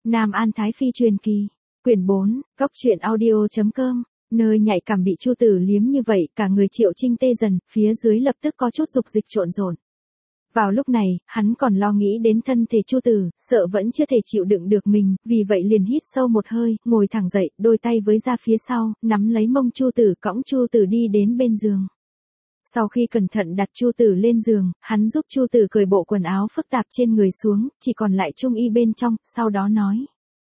Nam An Thái Phi truyền kỳ. Quyển 4, Cốc truyện audio.com. Nơi nhạy cảm bị Chu Tử liếm như vậy, cả người Triệu Trinh tê dần, phía dưới lập tức có chút dục dịch trộn rộn. Vào lúc này, hắn còn lo nghĩ đến thân thể Chu Tử, sợ vẫn chưa thể chịu đựng được mình, vì vậy liền hít sâu một hơi, ngồi thẳng dậy, đôi tay với ra phía sau, nắm lấy mông Chu Tử, cõng Chu Tử đi đến bên giường. Sau khi cẩn thận đặt Chu Tử lên giường, hắn giúp Chu Tử cởi bộ quần áo phức tạp trên người xuống, chỉ còn lại trung y bên trong, sau đó nói: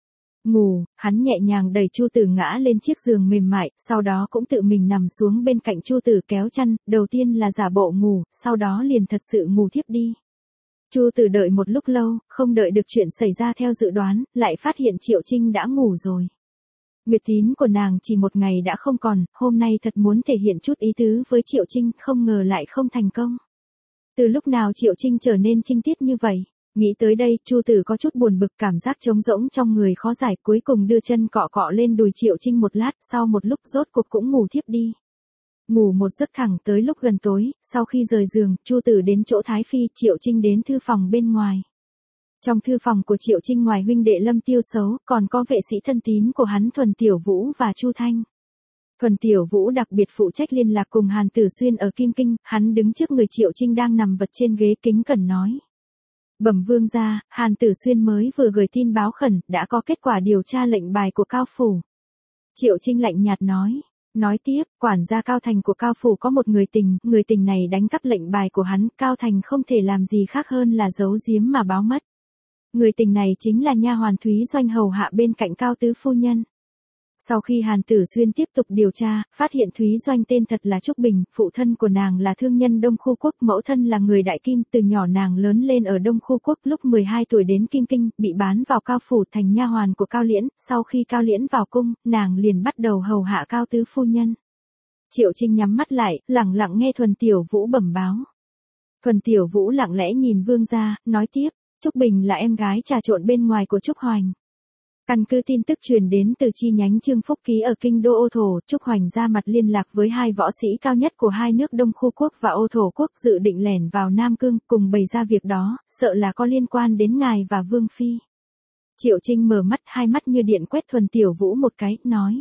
ngủ. Hắn nhẹ nhàng đẩy Chu Tử ngã lên chiếc giường mềm mại, sau đó cũng tự mình nằm xuống bên cạnh Chu Tử kéo chăn, đầu tiên là giả bộ ngủ, sau đó liền thật sự ngủ thiếp đi. Chu Tử đợi một lúc lâu, không đợi được chuyện xảy ra theo dự đoán, lại phát hiện Triệu Trinh đã ngủ rồi. Nguyệt tín của nàng chỉ một ngày đã không còn, hôm nay thật muốn thể hiện chút ý tứ với Triệu Trinh, không ngờ lại không thành công. Từ lúc nào Triệu Trinh trở nên trinh tiết như vậy? Nghĩ tới đây, Chu Tử có chút buồn bực, cảm giác trống rỗng trong người khó giải, cuối cùng đưa chân cọ cọ lên đùi Triệu Trinh một lát, sau một lúc rốt cuộc cũng ngủ thiếp đi. Ngủ một giấc thẳng tới lúc gần tối, sau khi rời giường, Chu Tử đến chỗ Thái Phi, Triệu Trinh đến thư phòng bên ngoài. Trong thư phòng của Triệu Trinh ngoài huynh đệ Lâm Tiêu Xấu, còn có vệ sĩ thân tín của hắn Thuần Tiểu Vũ và Chu Thanh. Thuần Tiểu Vũ đặc biệt phụ trách liên lạc cùng Hàn Tử Xuyên ở Kim Kinh, hắn đứng trước người Triệu Trinh đang nằm vật trên ghế kính cẩn nói: bẩm vương gia, Hàn Tử Xuyên mới vừa gửi tin báo khẩn, đã có kết quả điều tra lệnh bài của Cao Phủ. Triệu Trinh lạnh nhạt nói. Nói tiếp, quản gia Cao Thành của Cao Phủ có một người tình này đánh cắp lệnh bài của hắn, Cao Thành không thể làm gì khác hơn là giấu giếm mà báo mất. Người tình này chính là nha hoàn Thúy Doanh hầu hạ bên cạnh Cao Tứ phu nhân. Sau khi Hàn Tử Xuyên tiếp tục điều tra, phát hiện Thúy Doanh tên thật là Trúc Bình, phụ thân của nàng là thương nhân Đông Khu Quốc, mẫu thân là người Đại Kim, từ nhỏ nàng lớn lên ở Đông Khu Quốc, lúc 12 tuổi đến Kim Kinh, bị bán vào Cao Phủ thành nha hoàn của Cao Liễn, sau khi Cao Liễn vào cung, nàng liền bắt đầu hầu hạ Cao Tứ phu nhân. Triệu Trinh nhắm mắt lại, lặng lặng nghe Thuần Tiểu Vũ bẩm báo. Thuần Tiểu Vũ lặng lẽ nhìn vương gia, nói tiếp: Trúc Bình là em gái trà trộn bên ngoài của Trúc Hoành. Căn cứ tin tức truyền đến từ chi nhánh Trương Phúc Ký ở kinh đô Ô Thổ, Trúc Hoành ra mặt liên lạc với hai võ sĩ cao nhất của hai nước Đông Khu Quốc và Ô Thổ Quốc, dự định lẻn vào Nam Cương, cùng bày ra việc đó, sợ là có liên quan đến ngài và Vương Phi. Triệu Trinh mở mắt, hai mắt như điện quét Thuần Tiểu Vũ một cái, nói: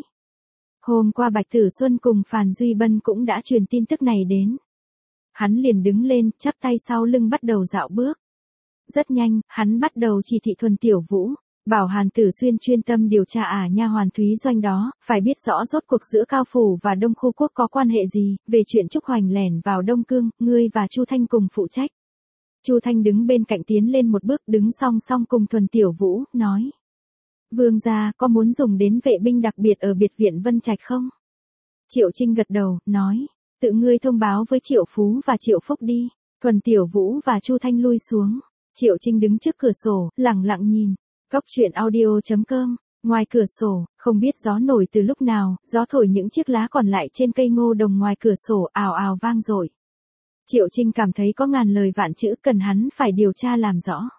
hôm qua Bạch Tử Xuân cùng Phàn Duy Bân cũng đã truyền tin tức này đến. Hắn liền đứng lên, chắp tay sau lưng bắt đầu dạo bước. Rất nhanh, hắn bắt đầu chỉ thị Thuần Tiểu Vũ, bảo Hàn Tử Xuyên chuyên tâm điều tra nha hoàn Thúy Doanh đó, phải biết rõ rốt cuộc giữa Cao Phủ và Đông Khu Quốc có quan hệ gì, về chuyện Trúc Hoành lẻn vào Đông Cương, ngươi và Chu Thanh cùng phụ trách. Chu Thanh đứng bên cạnh tiến lên một bước, đứng song song cùng Thuần Tiểu Vũ, nói: vương gia, có muốn dùng đến vệ binh đặc biệt ở biệt viện Vân Trạch không? Triệu Trinh gật đầu, nói: tự ngươi thông báo với Triệu Phú và Triệu Phúc đi. Thuần Tiểu Vũ và Chu Thanh lui xuống. Triệu Trinh đứng trước cửa sổ, lặng lặng nhìn. Cốc truyện audio.com. Ngoài cửa sổ, không biết gió nổi từ lúc nào, gió thổi những chiếc lá còn lại trên cây ngô đồng ngoài cửa sổ ào ào vang dội. Triệu Trinh cảm thấy có ngàn lời vạn chữ cần hắn phải điều tra làm rõ.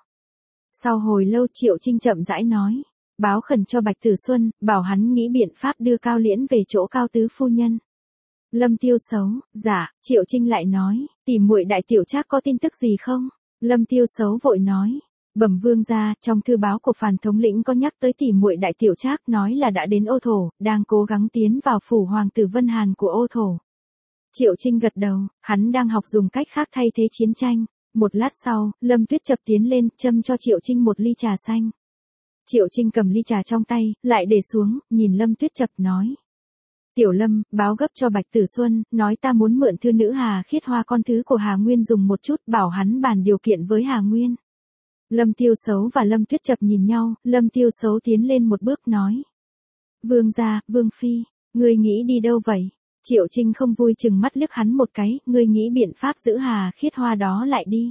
Sau hồi lâu Triệu Trinh chậm rãi nói: báo khẩn cho Bạch Tử Xuân, bảo hắn nghĩ biện pháp đưa Cao Liễn về chỗ Cao Tứ phu nhân. Lâm Tiêu Xấu, dạ. Triệu Trinh lại nói: tỷ muội Đại Tiểu Trác có tin tức gì không? Lâm Tiêu Xấu vội nói: bẩm vương gia, trong thư báo của Phàn thống lĩnh có nhắc tới tỷ muội Đại Tiểu Trác, nói là đã đến Ô Thổ, đang cố gắng tiến vào phủ hoàng tử Vân Hàn của Ô Thổ. Triệu Trinh gật đầu, hắn đang học dùng cách khác thay thế chiến tranh. Một lát sau, Lâm Tuyết Chập tiến lên, châm cho Triệu Trinh một ly trà xanh. Triệu Trinh cầm ly trà trong tay, lại để xuống, nhìn Lâm Tuyết Chập nói: Tiểu Lâm, báo gấp cho Bạch Tử Xuân, nói ta muốn mượn thư nữ Hà Khiết Hoa con thứ của Hà Nguyên dùng một chút, bảo hắn bàn điều kiện với Hà Nguyên. Lâm Tiêu Xấu và Lâm Tuyết Chập nhìn nhau, Lâm Tiêu Xấu tiến lên một bước nói: vương gia, Vương Phi, ngươi nghĩ đi đâu vậy? Triệu Trinh không vui chừng mắt liếc hắn một cái, ngươi nghĩ biện pháp giữ Hà Khiết Hoa đó lại đi.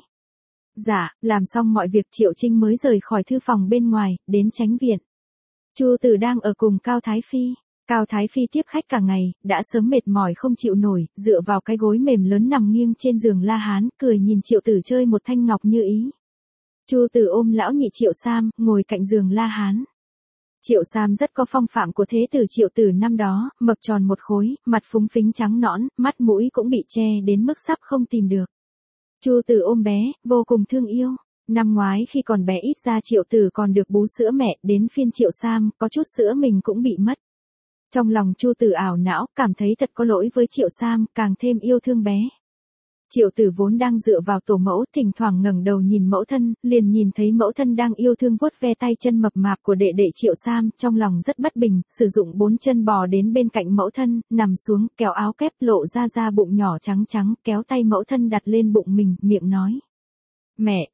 Dạ, làm xong mọi việc Triệu Trinh mới rời khỏi thư phòng bên ngoài, đến Chánh viện. Chu Tử đang ở cùng Cao Thái Phi. Cao Thái Phi tiếp khách cả ngày, đã sớm mệt mỏi không chịu nổi, dựa vào cái gối mềm lớn nằm nghiêng trên giường La Hán, cười nhìn Triệu Tử chơi một thanh ngọc như ý. Chu Tử ôm lão nhị Triệu Sam, ngồi cạnh giường La Hán. Triệu Sam rất có phong phạm của thế tử Triệu Tử năm đó, mập tròn một khối, mặt phúng phính trắng nõn, mắt mũi cũng bị che đến mức sắp không tìm được. Chu Tử ôm bé, vô cùng thương yêu. Năm ngoái khi còn bé ít ra Triệu Tử còn được bú sữa mẹ, đến phiên Triệu Sam, có chút sữa mình cũng bị mất. Trong lòng Chu Tử ảo não, cảm thấy thật có lỗi với Triệu Sam, càng thêm yêu thương bé. Triệu Tử vốn đang dựa vào tổ mẫu, thỉnh thoảng ngẩng đầu nhìn mẫu thân, liền nhìn thấy mẫu thân đang yêu thương vuốt ve tay chân mập mạp của đệ đệ Triệu Sam, trong lòng rất bất bình, sử dụng 4 chân bò đến bên cạnh mẫu thân, nằm xuống, kéo áo kép lộ ra bụng nhỏ trắng trắng, kéo tay mẫu thân đặt lên bụng mình, miệng nói. Mẹ,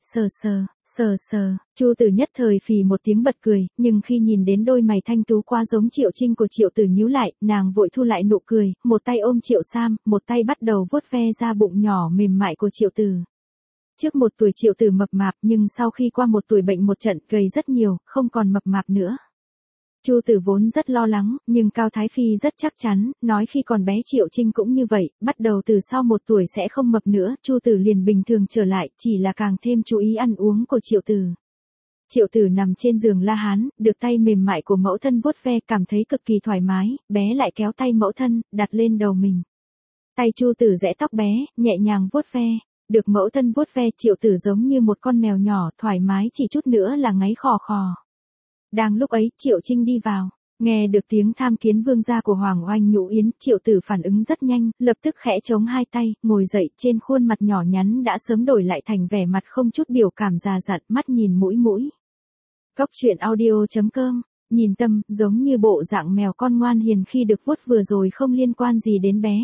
sờ. Chu Tử nhất thời phì một tiếng bật cười, nhưng khi nhìn đến đôi mày thanh tú quá giống Triệu Trinh của Triệu Tử nhíu lại, nàng vội thu lại nụ cười, một tay ôm Triệu Sam, một tay bắt đầu vuốt ve ra bụng nhỏ mềm mại của Triệu Tử. Trước 1 tuổi Triệu Tử mập mạp, nhưng sau khi qua 1 tuổi bệnh một trận, gầy rất nhiều, không còn mập mạp nữa. Chu Tử vốn rất lo lắng, nhưng Cao Thái Phi rất chắc chắn, nói khi còn bé Triệu Trinh cũng như vậy, bắt đầu từ sau 1 tuổi sẽ không mập nữa, Chu Tử liền bình thường trở lại, chỉ là càng thêm chú ý ăn uống của Triệu Tử. Triệu Tử nằm trên giường La Hán, được tay mềm mại của mẫu thân vuốt ve, cảm thấy cực kỳ thoải mái, bé lại kéo tay mẫu thân, đặt lên đầu mình. Tay Chu Tử giãy tóc bé, nhẹ nhàng vuốt ve, được mẫu thân vuốt ve, Triệu Tử giống như một con mèo nhỏ, thoải mái chỉ chút nữa là ngáy khò khò. Đang lúc ấy, Triệu Trinh đi vào, nghe được tiếng tham kiến vương gia của Hoàng Oanh Nhũ Yến, Triệu Tử phản ứng rất nhanh, lập tức khẽ chống hai tay, ngồi dậy, trên khuôn mặt nhỏ nhắn đã sớm đổi lại thành vẻ mặt không chút biểu cảm già dặn, mắt nhìn mũi. Góc truyện audio.com, nhìn Tâm, giống như bộ dạng mèo con ngoan hiền khi được vuốt vừa rồi không liên quan gì đến bé.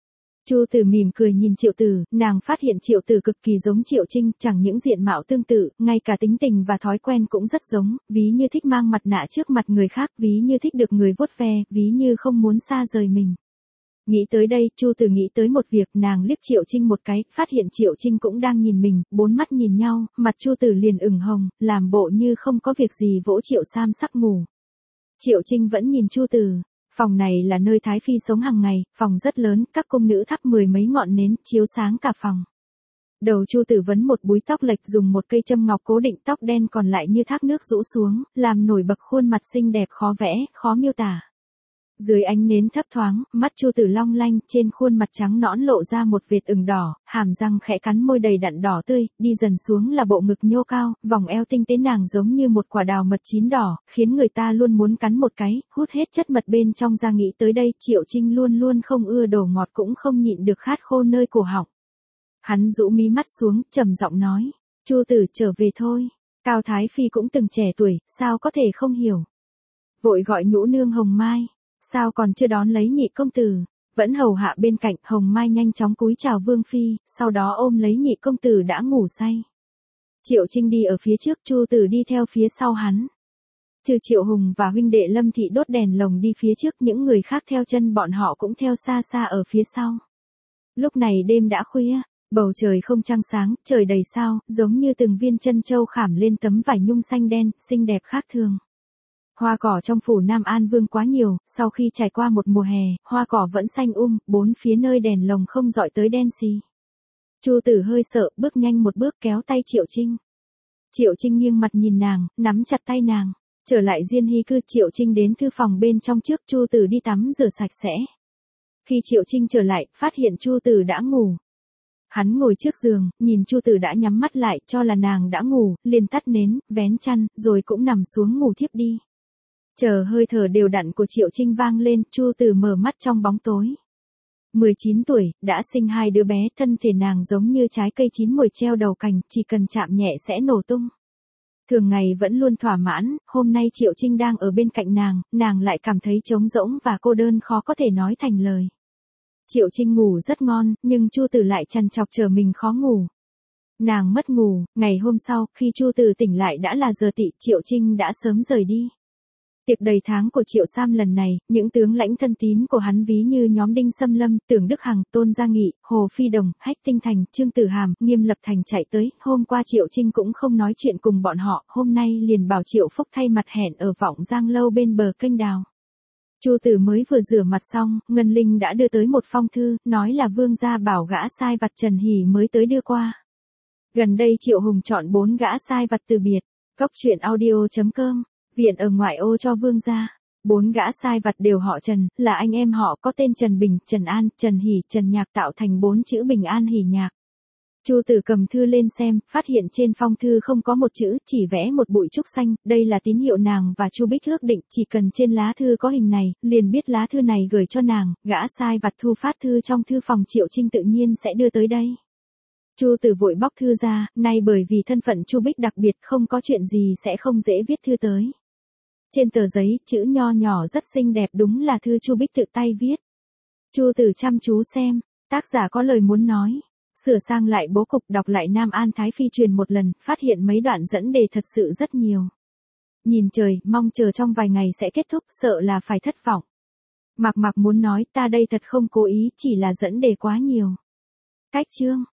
Chu Tử mỉm cười nhìn Triệu Tử, nàng phát hiện Triệu Tử cực kỳ giống Triệu Trinh, chẳng những diện mạo tương tự, ngay cả tính tình và thói quen cũng rất giống, ví như thích mang mặt nạ trước mặt người khác, ví như thích được người vuốt ve, ví như không muốn xa rời mình. Nghĩ tới đây, Chu Tử nghĩ tới một việc, nàng liếc Triệu Trinh một cái, phát hiện Triệu Trinh cũng đang nhìn mình, 4 mắt nhìn nhau, mặt Chu Tử liền ửng hồng, làm bộ như không có việc gì vỗ Triệu Sam sắp ngủ. Triệu Trinh vẫn nhìn Chu Tử. Phòng này là nơi Thái Phi sống hàng ngày, phòng rất lớn, các cung nữ thắp 10 mấy ngọn nến, chiếu sáng cả phòng. Đầu Chu Tử vấn một búi tóc lệch, dùng một cây châm ngọc cố định tóc đen còn lại như thác nước rũ xuống, làm nổi bật khuôn mặt xinh đẹp khó vẽ, khó miêu tả. Dưới ánh nến thấp thoáng, mắt Chu Tử long lanh, trên khuôn mặt trắng nõn lộ ra một vệt ửng đỏ, hàm răng khẽ cắn môi đầy đặn đỏ tươi, đi dần xuống là bộ ngực nhô cao, vòng eo tinh tế nàng giống như một quả đào mật chín đỏ, khiến người ta luôn muốn cắn một cái, hút hết chất mật bên trong ra. Nghĩ tới đây, Triệu Trinh luôn luôn không ưa đồ ngọt cũng không nhịn được khát khô nơi cổ họng. Hắn rũ mí mắt xuống, trầm giọng nói, Chu Tử trở về thôi. Cao Thái Phi cũng từng trẻ tuổi, sao có thể không hiểu. Vội gọi Nhũ nương Hồng Mai. Sao còn chưa đón lấy nhị công tử? Vẫn hầu hạ bên cạnh, Hồng Mai nhanh chóng cúi chào Vương Phi, sau đó ôm lấy nhị công tử đã ngủ say. Triệu Trinh đi ở phía trước, Chu Tử đi theo phía sau hắn. Trừ Triệu Hùng và huynh đệ Lâm Thị đốt đèn lồng đi phía trước, những người khác theo chân bọn họ cũng theo xa ở phía sau. Lúc này đêm đã khuya, bầu trời không trăng sáng, trời đầy sao, giống như từng viên chân châu khảm lên tấm vải nhung xanh đen, xinh đẹp khác thường. Hoa cỏ trong phủ Nam An Vương quá nhiều, sau khi trải qua một mùa hè, hoa cỏ vẫn xanh bốn phía nơi đèn lồng không dọi tới đen xì. Chu Tử hơi sợ, bước nhanh một bước kéo tay Triệu Trinh. Triệu Trinh nghiêng mặt nhìn nàng, nắm chặt tay nàng. Trở lại Diên Hy cư, Triệu Trinh đến thư phòng bên trong trước, Chu Tử đi tắm rửa sạch sẽ. Khi Triệu Trinh trở lại, phát hiện Chu Tử đã ngủ. Hắn ngồi trước giường, nhìn Chu Tử đã nhắm mắt lại, cho là nàng đã ngủ, liền tắt nến, vén chăn, rồi cũng nằm xuống ngủ thiếp đi. Chờ hơi thở đều đặn của Triệu Trinh vang lên, Chu Tử mở mắt trong bóng tối. 19 tuổi, đã sinh 2 đứa bé, thân thể nàng giống như trái cây chín mùi treo đầu cành, chỉ cần chạm nhẹ sẽ nổ tung. Thường ngày vẫn luôn thỏa mãn, hôm nay Triệu Trinh đang ở bên cạnh nàng lại cảm thấy trống rỗng và cô đơn khó có thể nói thành lời. Triệu Trinh ngủ rất ngon, nhưng Chu Tử lại trằn trọc chờ mình khó ngủ. Nàng mất ngủ, ngày hôm sau, khi Chu Tử tỉnh lại đã là giờ tỵ, Triệu Trinh đã sớm rời đi. Tiệc đầy tháng của Triệu Sam lần này, những tướng lãnh thân tín của hắn ví như nhóm Đinh Sâm Lâm, Tưởng Đức Hằng, Tôn Gia Nghị, Hồ Phi Đồng, Hách Tinh Thành, Trương Tử Hàm, Nghiêm Lập Thành chạy tới. Hôm qua Triệu Trinh cũng không nói chuyện cùng bọn họ, hôm nay liền bảo Triệu Phúc thay mặt hẹn ở Vọng Giang Lâu bên bờ kênh đào. Chu Tử mới vừa rửa mặt xong, Ngân Linh đã đưa tới một phong thư, nói là vương gia bảo gã sai vặt Trần Hỷ mới tới đưa qua. Gần đây Triệu Hùng chọn 4 gã sai vặt từ biệt. Góc truyện audio.com, viện ở ngoại ô cho vương gia. 4 gã sai vặt đều họ Trần, là anh em họ, có tên Trần Bình, Trần An, Trần Hỷ, Trần Nhạc, tạo thành 4 chữ Bình An Hỷ Nhạc. Chu Tử cầm thư lên xem, phát hiện trên phong thư không có một chữ, chỉ vẽ một bụi trúc xanh, đây là tín hiệu nàng và Chu Bích ước định, chỉ cần trên lá thư có hình này, liền biết lá thư này gửi cho nàng, gã sai vặt thu phát thư trong thư phòng Triệu Trinh tự nhiên sẽ đưa tới đây. Chu Tử vội bóc thư ra, nay bởi vì thân phận Chu Bích đặc biệt không có chuyện gì sẽ không dễ viết thư tới. Trên tờ giấy, chữ nho nhỏ rất xinh đẹp đúng là thư Chu Bích tự tay viết. Chu Tử chăm chú xem, tác giả có lời muốn nói. Sửa sang lại bố cục đọc lại Nam An Thái Phi truyền một lần, phát hiện mấy đoạn dẫn đề thật sự rất nhiều. Nhìn trời, mong chờ trong vài ngày sẽ kết thúc, sợ là phải thất vọng. Mạc Mạc muốn nói ta đây thật không cố ý, chỉ là dẫn đề quá nhiều. Cách chương.